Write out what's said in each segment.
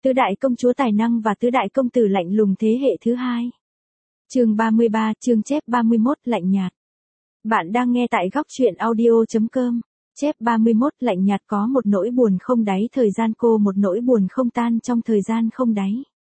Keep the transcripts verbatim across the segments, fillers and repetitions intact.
Tứ đại công chúa tài năng và tứ đại công tử lạnh lùng thế hệ thứ hai. Chương ba mươi ba, chương chép ba mươi mốt, lạnh nhạt. Bạn đang nghe tại góc truyện audio chấm com. Chép ba mươi mốt, lạnh nhạt. Có một nỗi buồn không đáy thời gian cô, một nỗi buồn không tan trong thời gian không đáy.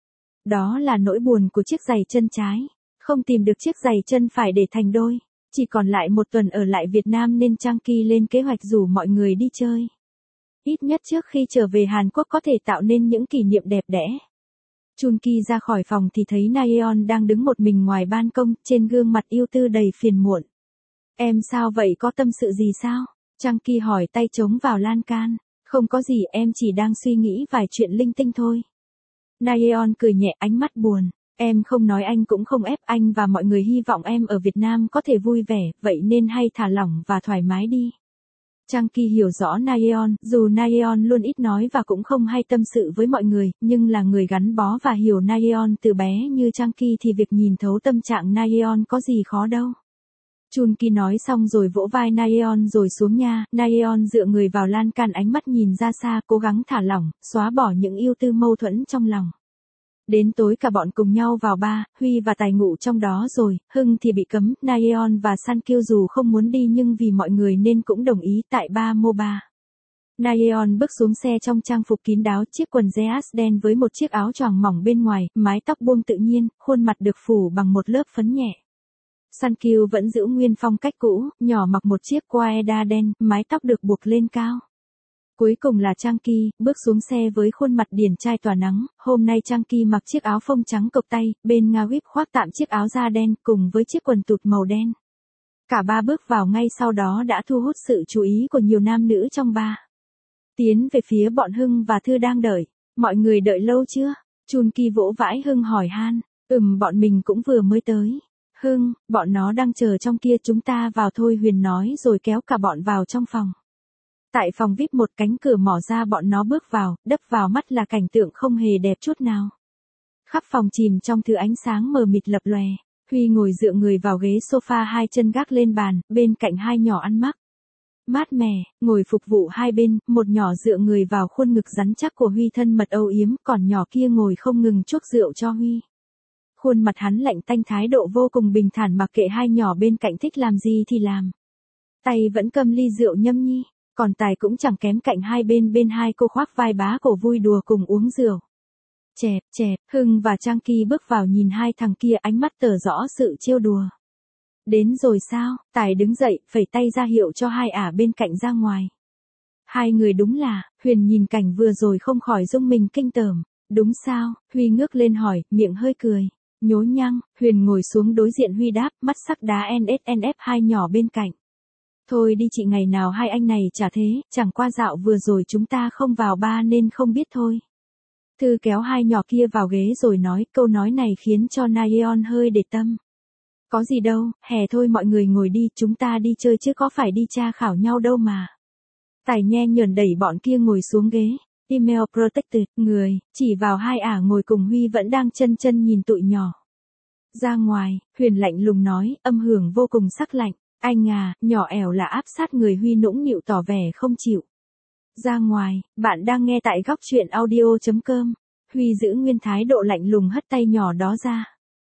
Đó là nỗi buồn của chiếc giày chân trái. Không tìm được chiếc giày chân phải để thành đôi. Chỉ còn lại một tuần ở lại Việt Nam nên Trang Ki lên kế hoạch rủ mọi người đi chơi. Ít nhất trước khi trở về Hàn Quốc có thể tạo nên những kỷ niệm đẹp đẽ. Chun Ki ra khỏi phòng thì thấy Naeon đang đứng một mình ngoài ban công, trên gương mặt yêu tư đầy phiền muộn. Em sao vậy, có tâm sự gì sao? Trang Ki hỏi, tay chống vào lan can. Không có gì, em chỉ đang suy nghĩ vài chuyện linh tinh thôi. Naeon cười nhẹ, ánh mắt buồn. Em không nói, anh cũng không ép, anh và mọi người hy vọng em ở Việt Nam có thể vui vẻ, vậy nên hay thả lỏng và thoải mái đi. Trang Ki hiểu rõ Naeon, dù Naeon luôn ít nói và cũng không hay tâm sự với mọi người, nhưng là người gắn bó và hiểu Naeon từ bé như Trang Ki thì việc nhìn thấu tâm trạng Naeon có gì khó đâu. Chun Ki nói xong rồi vỗ vai Naeon rồi xuống nha. Naeon dựa người vào lan can, ánh mắt nhìn ra xa, cố gắng thả lỏng, xóa bỏ những ưu tư mâu thuẫn trong lòng. Đến tối cả bọn cùng nhau vào bar, Huy và Tài ngủ trong đó rồi, Hưng thì bị cấm. Naeon và San Kyu dù không muốn đi nhưng vì mọi người nên cũng đồng ý tại bar Moba. Naeon bước xuống xe trong trang phục kín đáo, chiếc quần jeans đen với một chiếc áo choàng mỏng bên ngoài, mái tóc buông tự nhiên, khuôn mặt được phủ bằng một lớp phấn nhẹ. San Kyu vẫn giữ nguyên phong cách cũ, nhỏ mặc một chiếc quaeda đen, mái tóc được buộc lên cao. Cuối cùng là Trang Ki, bước xuống xe với khuôn mặt điển trai tỏa nắng. Hôm nay Trang Ki mặc chiếc áo phông trắng cộc tay, bên Nga Whip khoác tạm chiếc áo da đen cùng với chiếc quần tụt màu đen. Cả ba bước vào ngay sau đó đã thu hút sự chú ý của nhiều nam nữ trong bar. Tiến về phía bọn Hưng và Thư đang đợi. Mọi người đợi lâu chưa? Chun Ki vỗ vãi Hưng hỏi han. Ừm, bọn mình cũng vừa mới tới. Hưng, bọn nó đang chờ trong kia, chúng ta vào thôi, Huyền nói rồi kéo cả bọn vào trong phòng. Tại phòng vi ai pi một, cánh cửa mở ra, bọn nó bước vào, đập vào mắt là cảnh tượng không hề đẹp chút nào. Khắp phòng chìm trong thứ ánh sáng mờ mịt lập lòe. Huy ngồi dựa người vào ghế sofa, hai chân gác lên bàn, bên cạnh hai nhỏ ăn mắc. Mát mẻ, ngồi phục vụ hai bên, một nhỏ dựa người vào khuôn ngực rắn chắc của Huy thân mật âu yếm, còn nhỏ kia ngồi không ngừng chuốc rượu cho Huy. Khuôn mặt hắn lạnh tanh, thái độ vô cùng bình thản, mặc kệ hai nhỏ bên cạnh thích làm gì thì làm. Tay vẫn cầm ly rượu nhâm nhi. Còn Tài cũng chẳng kém, cạnh hai bên bên hai cô khoác vai bá cổ vui đùa cùng uống rượu. Chẹp, chẹp, Hưng và Trang Ki bước vào nhìn hai thằng kia, ánh mắt tỏ rõ sự trêu đùa. Đến rồi sao? Tài đứng dậy, phẩy tay ra hiệu cho hai ả bên cạnh ra ngoài. Hai người đúng là, Huyền nhìn cảnh vừa rồi không khỏi rung mình kinh tởm. Đúng sao? Huy ngước lên hỏi, miệng hơi cười. Nhố nhăng. Huyền ngồi xuống đối diện Huy đáp, mắt sắc đá en ét en ép hai nhỏ bên cạnh. Thôi đi chị, ngày nào hai anh này chả thế, chẳng qua dạo vừa rồi chúng ta không vào bar nên không biết thôi. Thư kéo hai nhỏ kia vào ghế rồi nói, câu nói này khiến cho Naeon hơi để tâm. Có gì đâu, hè thôi, mọi người ngồi đi, chúng ta đi chơi chứ có phải đi tra khảo nhau đâu mà. Tài nhe nhờn đẩy bọn kia ngồi xuống ghế. Email protected, người, chỉ vào hai ả ngồi cùng Huy vẫn đang chân chân nhìn tụi nhỏ. Ra ngoài, Huyền lạnh lùng nói, âm hưởng vô cùng sắc lạnh. Anh à, nhỏ ẻo là áp sát người. Huy nũng nịu tỏ vẻ không chịu. Ra ngoài, bạn đang nghe tại góc truyện audio chấm com. Huy giữ nguyên thái độ lạnh lùng, hất tay nhỏ đó ra.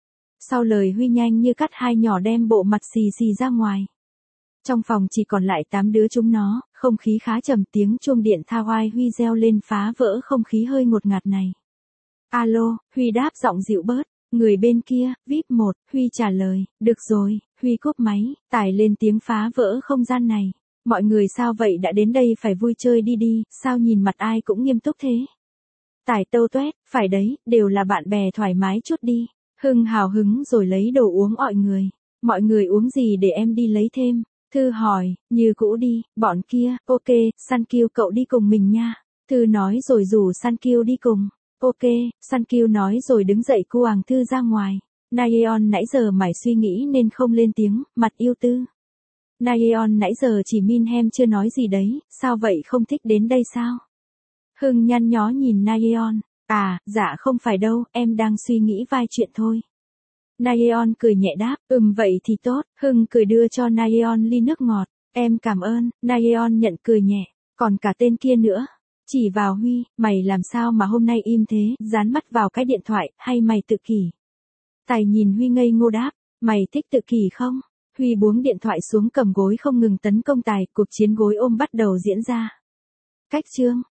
Sau lời Huy nhanh như cắt, hai nhỏ đem bộ mặt xì xì ra ngoài. Trong phòng chỉ còn lại tám đứa chúng nó, không khí khá trầm, tiếng chuông điện tha oai Huy reo lên phá vỡ không khí hơi ngột ngạt này. Alo, Huy đáp giọng dịu bớt. Người bên kia, vi ai pi một, Huy trả lời, được rồi. Huy cúp máy, Tài lên tiếng phá vỡ không gian này. Mọi người sao vậy, đã đến đây phải vui chơi đi đi, sao nhìn mặt ai cũng nghiêm túc thế? Tài tâu tuét, phải đấy, đều là bạn bè, thoải mái chút đi. Hưng hào hứng rồi lấy đồ uống mọi người. Mọi người uống gì để em đi lấy thêm? Thư hỏi, như cũ đi, bọn kia, ok, San Kyu cậu đi cùng mình nha. Thư nói rồi rủ San Kyu đi cùng. Ok, San Kyu nói rồi đứng dậy cuàng Thư ra ngoài. Naeon nãy giờ mải suy nghĩ nên không lên tiếng, mặt yêu tư. Naeon nãy giờ chỉ min hem chưa nói gì đấy, sao vậy, không thích đến đây sao? Hưng nhăn nhó nhìn Naeon, à, dạ không phải đâu, em đang suy nghĩ vài chuyện thôi. Naeon cười nhẹ đáp, ừm vậy thì tốt. Hưng cười đưa cho Naeon ly nước ngọt, em cảm ơn. Naeon nhận cười nhẹ, còn cả tên kia nữa. Chỉ vào Huy, mày làm sao mà hôm nay im thế, dán mắt vào cái điện thoại, hay mày tự kỷ? Tài nhìn Huy ngây ngô đáp, mày thích tự kỷ không? Huy buông điện thoại xuống cầm gối không ngừng tấn công Tài, cuộc chiến gối ôm bắt đầu diễn ra. Cách chương